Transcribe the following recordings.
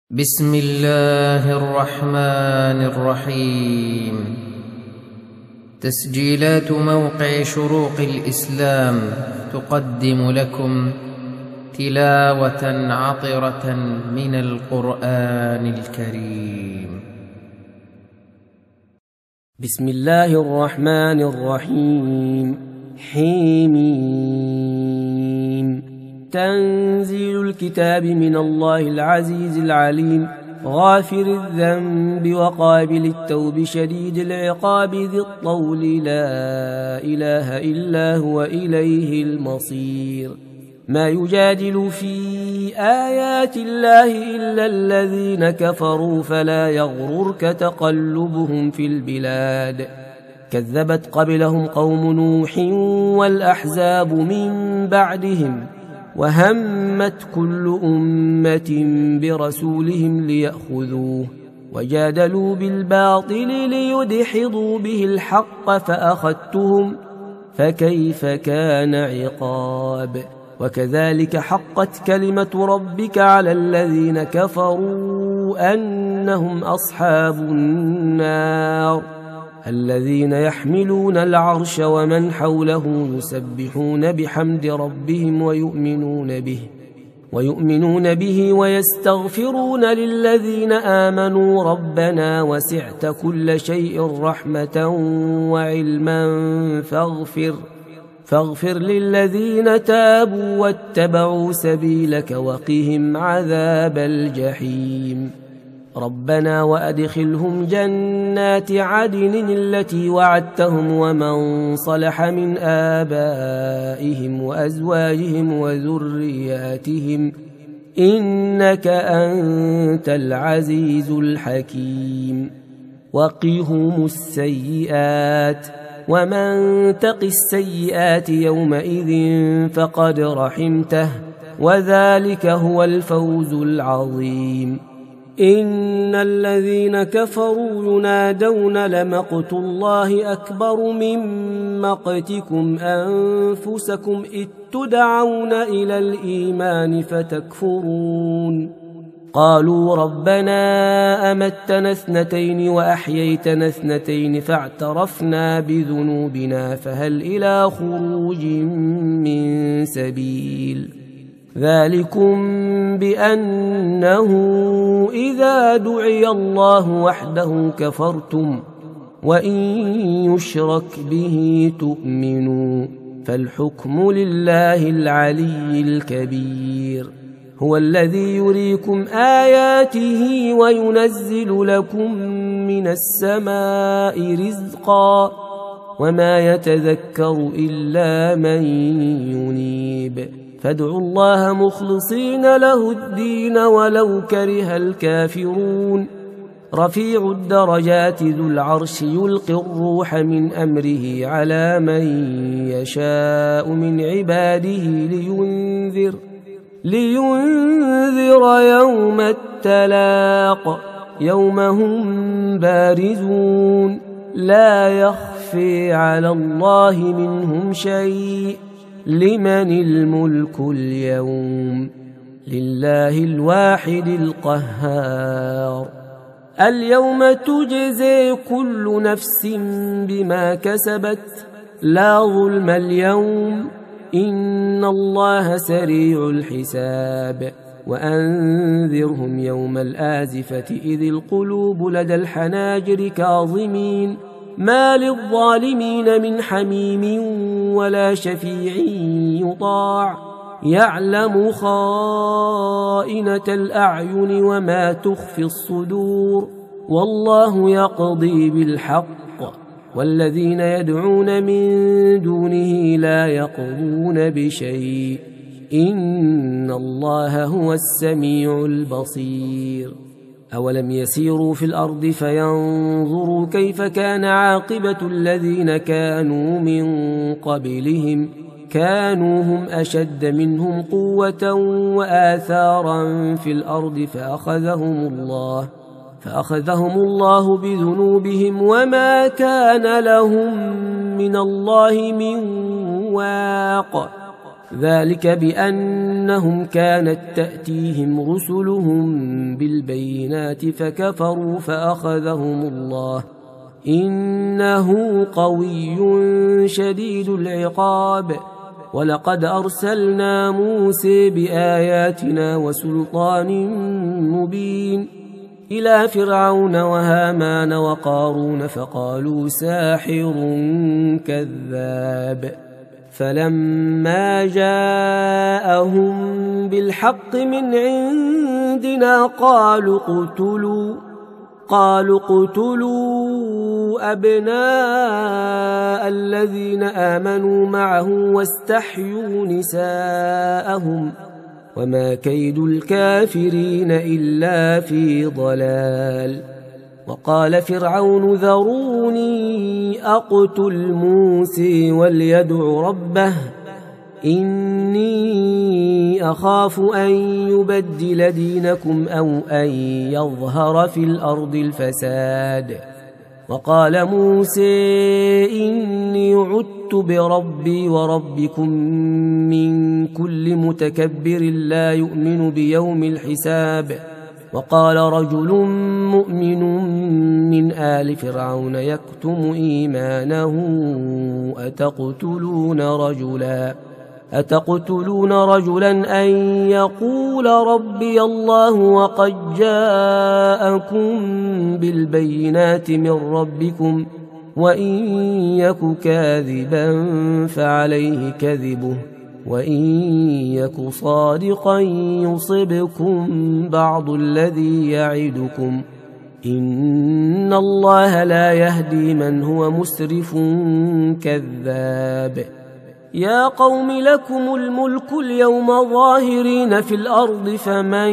بسم الله الرحمن الرحيم. تسجيلات موقع شروق الإسلام تقدم لكم تلاوة عطرة من القرآن الكريم. بسم الله الرحمن الرحيم. حميم. تنزيل الكتاب من الله العزيز العليم، غافر الذنب وقابل التوب، شديد العقاب، ذي الطول، لا إله إلا هو، إليه المصير. ما يجادل في آيات الله إلا الذين كفروا، فلا يغررك تقلبهم في البلاد. كذبت قبلهم قوم نوح والأحزاب من بعدهم، وهمت كل أمة برسولهم ليأخذوه، وجادلوا بالباطل ليدحضوا به الحق، فأخذتهم فكيف كان عقاب. وكذلك حقت كلمة ربك على الذين كفروا أنهم أصحاب النار، الذين يحملون العرش ومن حوله يسبحون بحمد ربهم ويؤمنون به ويستغفرون للذين آمنوا، ربنا وسعت كل شيء رحمة وعلما فاغفر للذين تابوا واتبعوا سبيلك وقهم عذاب الجحيم. ربنا وأدخلهم جنات عدن التي وعدتهم، ومن صلح من آبائهم وأزواجهم وذرياتهم، إنك أنت العزيز الحكيم. وقهم السيئات، ومن تق السيئات يومئذ فقد رحمته، وذلك هو الفوز العظيم. إن الذين كفروا ينادون لمقت الله أكبر من مقتكم أنفسكم إذ تدعون إلى الإيمان فتكفرون. قالوا ربنا أمتنا اثنتين وأحييتنا اثنتين فاعترفنا بذنوبنا فهل إلى خروج من سبيل. ذلكم بأنه إذا دعي الله وحده كفرتم، وإن يشرك به تؤمنوا، فالحكم لله العلي الكبير. هو الذي يريكم آياته وينزل لكم من السماء رزقا، وما يتذكر إلا من ينيب. فادعوا الله مخلصين له الدين ولو كره الكافرون. رفيع الدرجات ذو العرش يلقي الروح من أمره على من يشاء من عباده لينذر يوم التلاق، يوم هم بارزون لا يخفي على الله منهم شيء. لمن الملك اليوم؟ لله الواحد القهار. اليوم تجزي كل نفس بما كسبت، لا ظلم اليوم، إن الله سريع الحساب. وأنذرهم يوم الآزفة إذ القلوب لدى الحناجر كاظمين، ما للظالمين من حميم ولا شفيع يطاع، يعلم خائنة الأعين وما تخفي الصدور، والله يقضي بالحق، والذين يدعون من دونه لا يقضون بشيء، إن الله هو السميع البصير. أولم يسيروا في الأرض فينظروا كيف كان عاقبة الذين كانوا من قبلهم، كانوا هم أشد منهم قوة وآثارا في الأرض فأخذهم الله بذنوبهم، وما كان لهم من الله من واق. ذلك بأنهم كانت تأتيهم رسلهم بالبينات فكفروا فأخذهم الله إنه قوي شديد العقاب. ولقد أرسلنا موسى بآياتنا وسلطان مبين إلى فرعون وهامان وقارون فقالوا ساحر كذاب. فلما جاءهم بالحق من عندنا قالوا اقتلوا أبناء الذين آمنوا معه واستحيوا نساءهم وما كيد الكافرين إلا في ضلال. وقال فرعون ذروني أقتل موسى وليدع ربه إني أخاف أن يبدل دينكم أو أن يظهر في الأرض الفساد. وقال موسى إني عدت بربي وربكم من كل متكبر لا يؤمن بيوم الحساب. وقال رجل مؤمن من آل فرعون يكتم إيمانه أتقتلون رجلا أن يقول ربي الله وقد جاءكم بالبينات من ربكم وإن يك كاذبا فعليه كذبه وإن يك صادقا يصبكم بعض الذي يعدكم إن الله لا يهدي من هو مسرف كذاب. يا قوم لكم الملك اليوم ظاهرين في الأرض فمن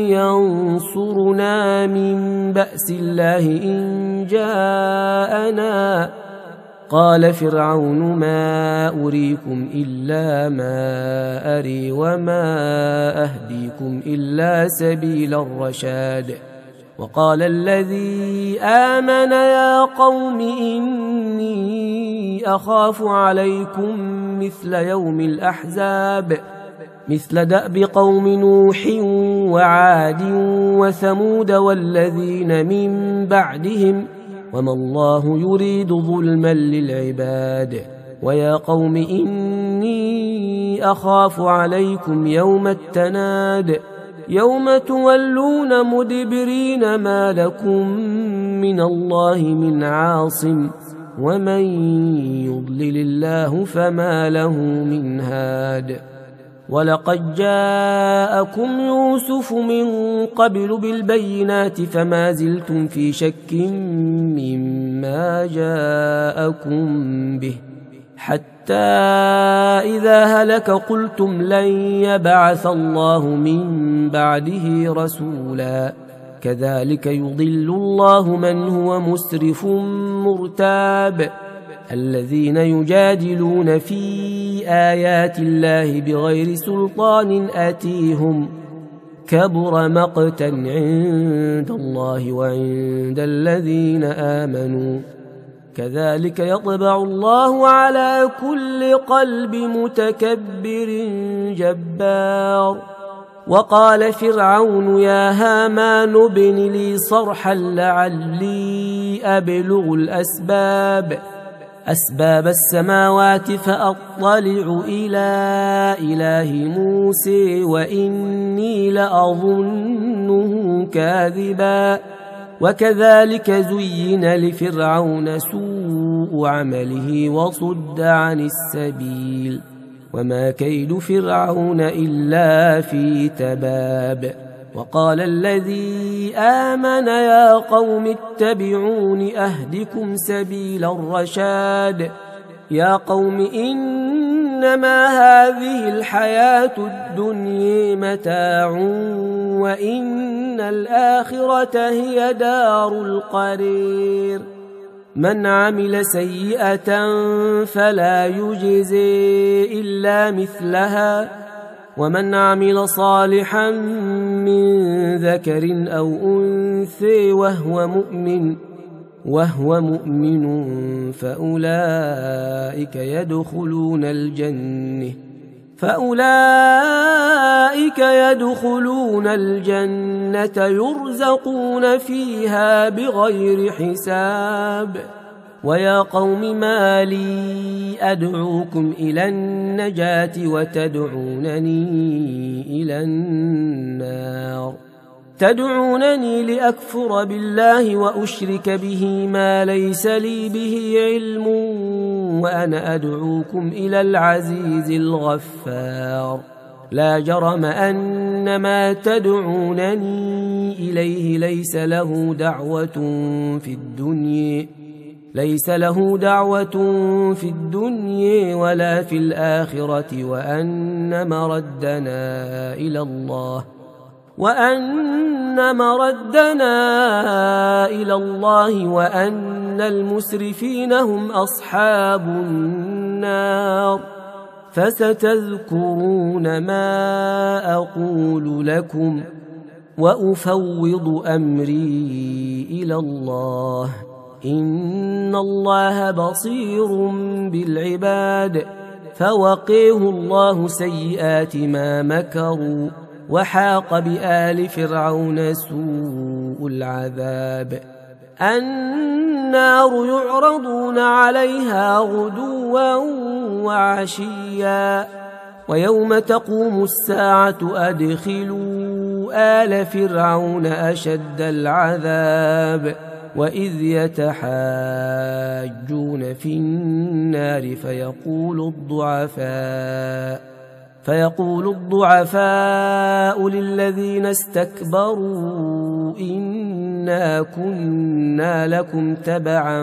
ينصرنا من بأس الله إن جاءنا. قال فرعون ما أريكم إلا ما أري وما أهديكم إلا سبيل الرشاد. وقال الذي آمن يا قوم إني أخاف عليكم مثل يوم الأحزاب مثل دأب قوم نوح وعاد وثمود والذين من بعدهم وما الله يريد ظلما للعباد. ويا قوم إني أخاف عليكم يوم التناد يوم تولون مدبرين ما لكم من الله من عاصم ومن يضلل الله فما له من هاد. ولقد جاءكم يوسف من قبل بالبينات فما زلتم في شك مما جاءكم به حتى إذا هلك قلتم لن يبعث الله من بعده رسولا. كذلك يضل الله من هو مسرف مرتاب. الذين يجادلون في آيات الله بغير سلطان أتيهم كبر مقتا عند الله وعند الذين آمنوا. كذلك يطبع الله على كل قلب متكبر جبار. وقال فرعون يا هامان ابن لي صرحا لعلي أبلغ أسباب السماوات فأطلع إلى إله موسى وإني لأظنه كاذبا. وكذلك زين لفرعون سوء عمله وصد عن السبيل وما كيد فرعون إلا في تباب. وقال الذي آمن يا قوم اتبعون أهدكم سبيل الرشاد. يا قوم إنما هذه الحياة الدنيا متاع وإن الآخرة هي دار القرير. من عمل سيئة فلا يجزي إلا مثلها ومن عمل صالحا من ذكر أو أنثى وهو مؤمن فأولئك يدخلون الجنة فأولئك يدخلون الجنة يرزقون فيها بغير حساب. ويا قوم ما لي أدعوكم إلى النجاة وتدعونني إلى النار؟ تدعونني لأكفر بالله وأشرك به ما ليس لي به علم، وأنا أدعوكم إلى العزيز الغفار. لا جرم أن ما تدعونني إليه ليس له دعوة في الدنيا ولا في الآخرة، وأن مردنا إلى الله وأن المسرفين هم أصحاب النار. فستذكرون ما أقول لكم وأفوض أمري إلى الله، إن الله بصير بالعباد. فوقيه الله سيئات ما مكروا، وحاق بآل فرعون سوء العذاب. النار يعرضون عليها غدوا وعشيا، ويوم تقوم الساعة أدخلوا آل فرعون أشد العذاب. وإذ يتحاجون في النار فيقول الضعفاء للذين استكبروا إنا كنا لكم تبعا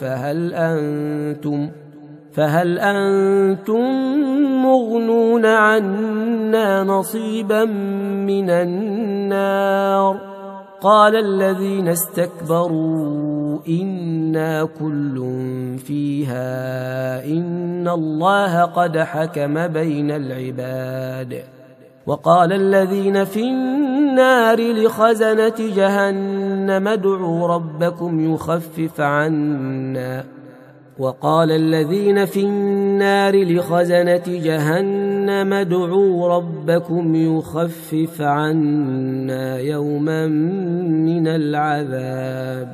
فهل أنتم مغنون عنا نصيبا من النار؟ قال الذين استكبروا إنا كل فيها إن الله قد حكم بين العباد. وقال الذين في النار لخزنة جهنم ادعوا ربكم يخفف عنا يوما من العذاب.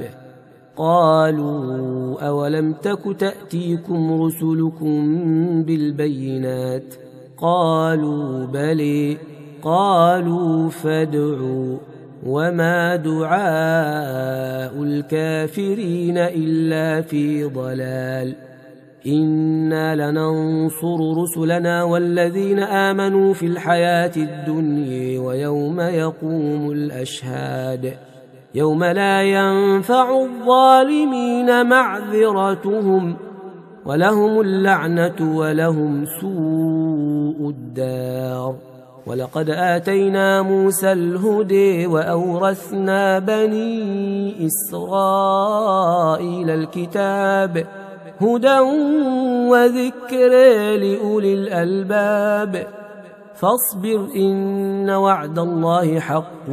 قالوا أولم تك تأتيكم رسلكم بالبينات؟ قالوا بلى. قالوا فادعوا، وما دعاء الكافرين إلا في ضلال. إنا لننصر رسلنا والذين آمنوا في الحياة الدنيا ويوم يقوم الأشهاد، يوم لا ينفع الظالمين معذرتهم، ولهم اللعنة ولهم سوء الدار. ولقد آتينا موسى الهدى وأورثنا بني إسرائيل الكتاب هدى وذكر لأولي الألباب. فاصبر إن وعد الله حق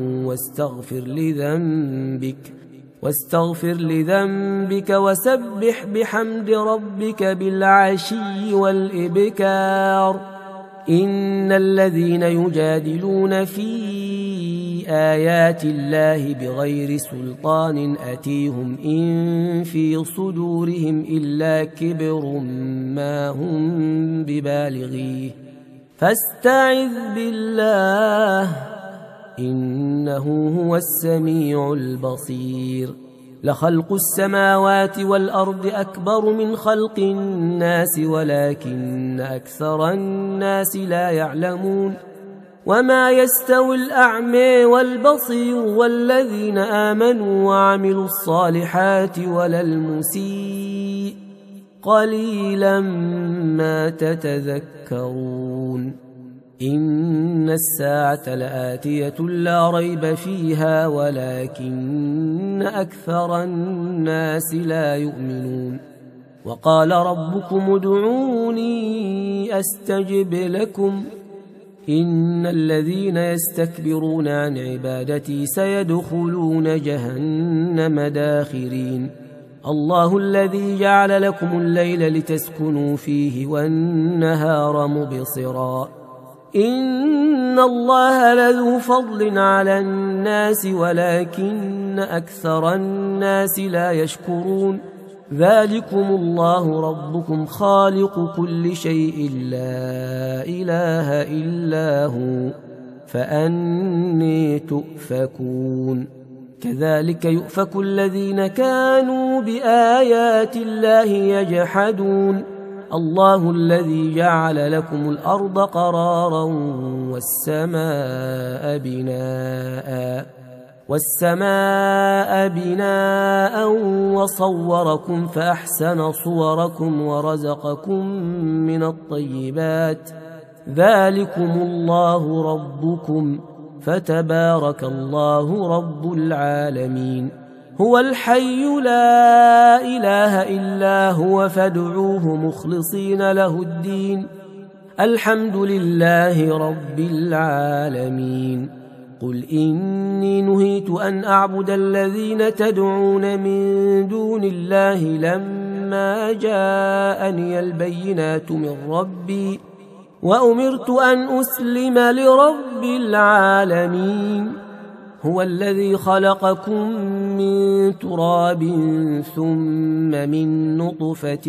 واستغفر لذنبك وسبح بحمد ربك بالعشي والإبكار. إن الذين يجادلون في آيات الله بغير سلطان أتيهم إن في صدورهم إلا كبر ما هم ببالغيه فاستعذ بالله إنه هو السميع البصير. لخلق السماوات والأرض أكبر من خلق الناس ولكن أكثر الناس لا يعلمون. وما يستوي الأعمى والبصير والذين آمنوا وعملوا الصالحات ولا المسيء قليلا ما تتذكرون. إن الساعة لآتية لا ريب فيها ولكن أكثر الناس لا يؤمنون. وقال ربكم ادعوني أستجب لكم إن الذين يستكبرون عن عبادتي سيدخلون جهنم داخرين. الله الذي جعل لكم الليل لتسكنوا فيه والنهار مبصرا إن الله لذو فضل على الناس ولكن أكثر الناس لا يشكرون ذلكم الله ربكم خالق كل شيء لا إله إلا هو فأني تؤفكون كذلك يؤفك الذين كانوا بآيات الله يجحدون الله الذي جعل لكم الأرض قرارا والسماء بناء وصوركم فأحسن صوركم ورزقكم من الطيبات ذلكم الله ربكم فتبارك الله رب العالمين هو الحي لا إله إلا هو فادعوه مخلصين له الدين الحمد لله رب العالمين قل إني نهيت أن أعبد الذين تدعون من دون الله لما جاءني البينات من ربي وأمرت أن أسلم لرب العالمين هو الذي خلقكم من تراب ثم من نطفة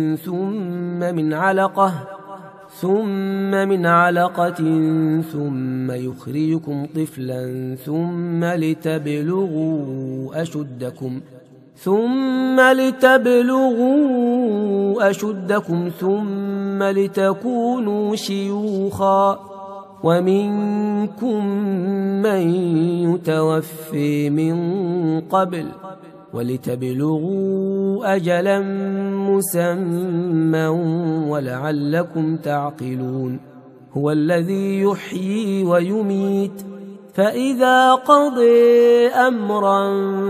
ثم من علقة ثم يخرجكم طفلا ثم لتبلغوا أشدكم ثم لتكونوا شيوخا ومنكم من يتوفي من قبل ولتبلغوا أجلا مسمى ولعلكم تعقلون هو الذي يحيي ويميت فإذا قضى أمرا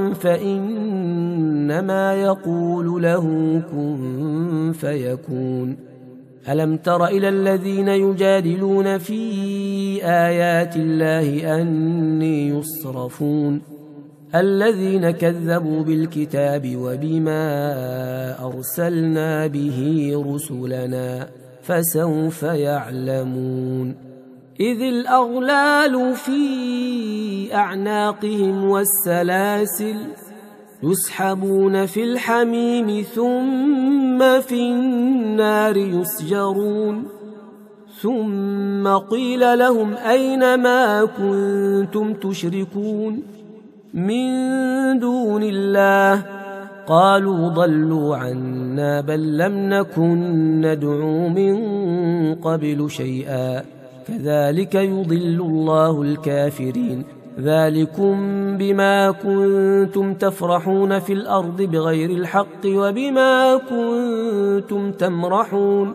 فإنما يقول له كن فيكون ألم تر إلى الذين يجادلون في آيات الله أني يصرفون الذين كذبوا بالكتاب وبما أرسلنا به رسلنا فسوف يعلمون إذ الأغلال في أعناقهم والسلاسل يسحبون في الحميم ثم في النار يسجرون ثم قيل لهم أين ما كنتم تشركون من دون الله قالوا ضلوا عنا بل لم نكن ندعو من قبل شيئا كذلك يضل الله الكافرين ذلكم بما كنتم تفرحون في الأرض بغير الحق وبما كنتم تمرحون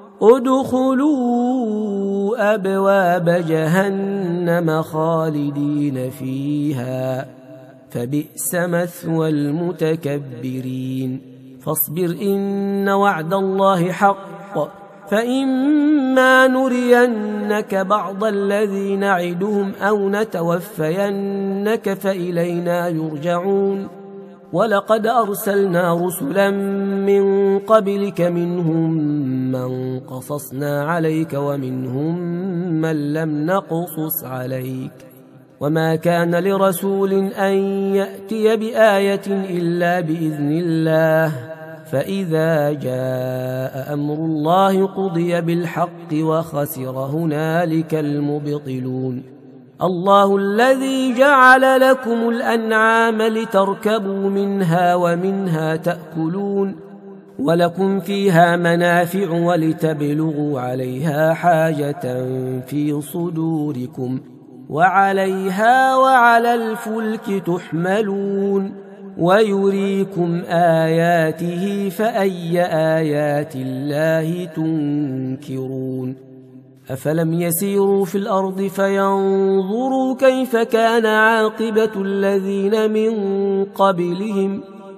ادخلوا أبواب جهنم خالدين فيها فبئس مثوى المتكبرين فاصبر إن وعد الله حق فإما نرينك بعض الذي نعدهم أو نتوفينك فإلينا يرجعون ولقد أرسلنا رسلا من قبلك منهم من قصصنا عليك ومنهم من لم نقصص عليك وما كان لرسول أن يأتي بآية إلا بإذن الله فإذا جاء أمر الله قضي بالحق وخسر هنالك المبطلون الله الذي جعل لكم الأنعام لتركبوا منها ومنها تأكلون ولكم فيها منافع ولتبلغوا عليها حاجة في صدوركم وعليها وعلى الفلك تحملون ويريكم آياته فأي آيات الله تنكرون أفلم يسيروا في الأرض فينظروا كيف كان عاقبة الذين من قبلهم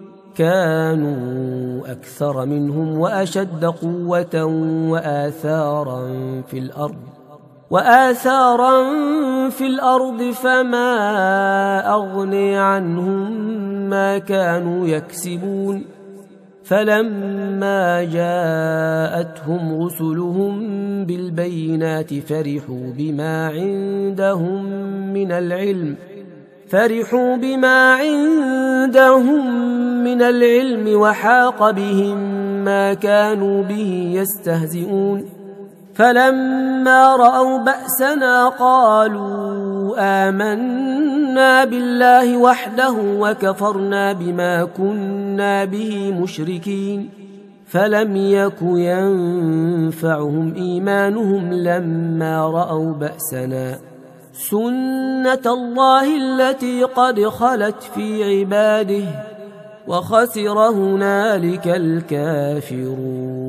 كانوا أكثر منهم وأشد قوة وآثارا في الأرض فما أغني عنهم ما كانوا يكسبون فلما جاءتهم رسلهم بالبينات فرحوا بما عندهم من العلم وحاق بهم ما كانوا به يستهزئون. فلما رأوا بأسنا قالوا آمنا بالله وحده وكفرنا بما كنا به مشركين. فلم يك ينفعهم إيمانهم لما رأوا بأسنا، سنة الله التي قد خلت في عباده وخسر هنالك الكافرون.